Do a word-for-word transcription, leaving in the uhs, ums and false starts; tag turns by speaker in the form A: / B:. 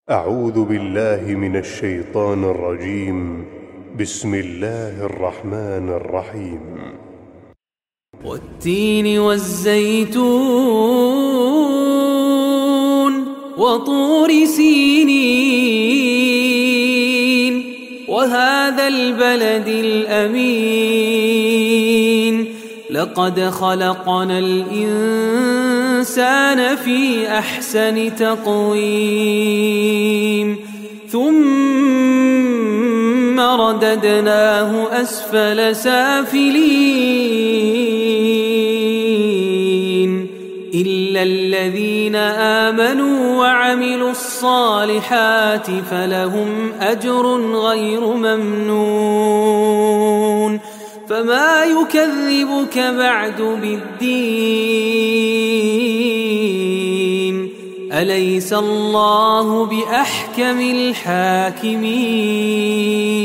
A: أعوذ بالله من الشيطان الرجيم. بسم الله الرحمن الرحيم.
B: والتين والزيتون وطور سينين وهذا البلد الأمين لقد خلقنا الإنسان في أحسن تقويم ثم رددناه أسفل سافلين إلا الذين آمنوا وعملوا الصالحات فلهم أجر غير ممنون فما يكذبك بعد بالدين أليس الله بأحكم الحاكمين.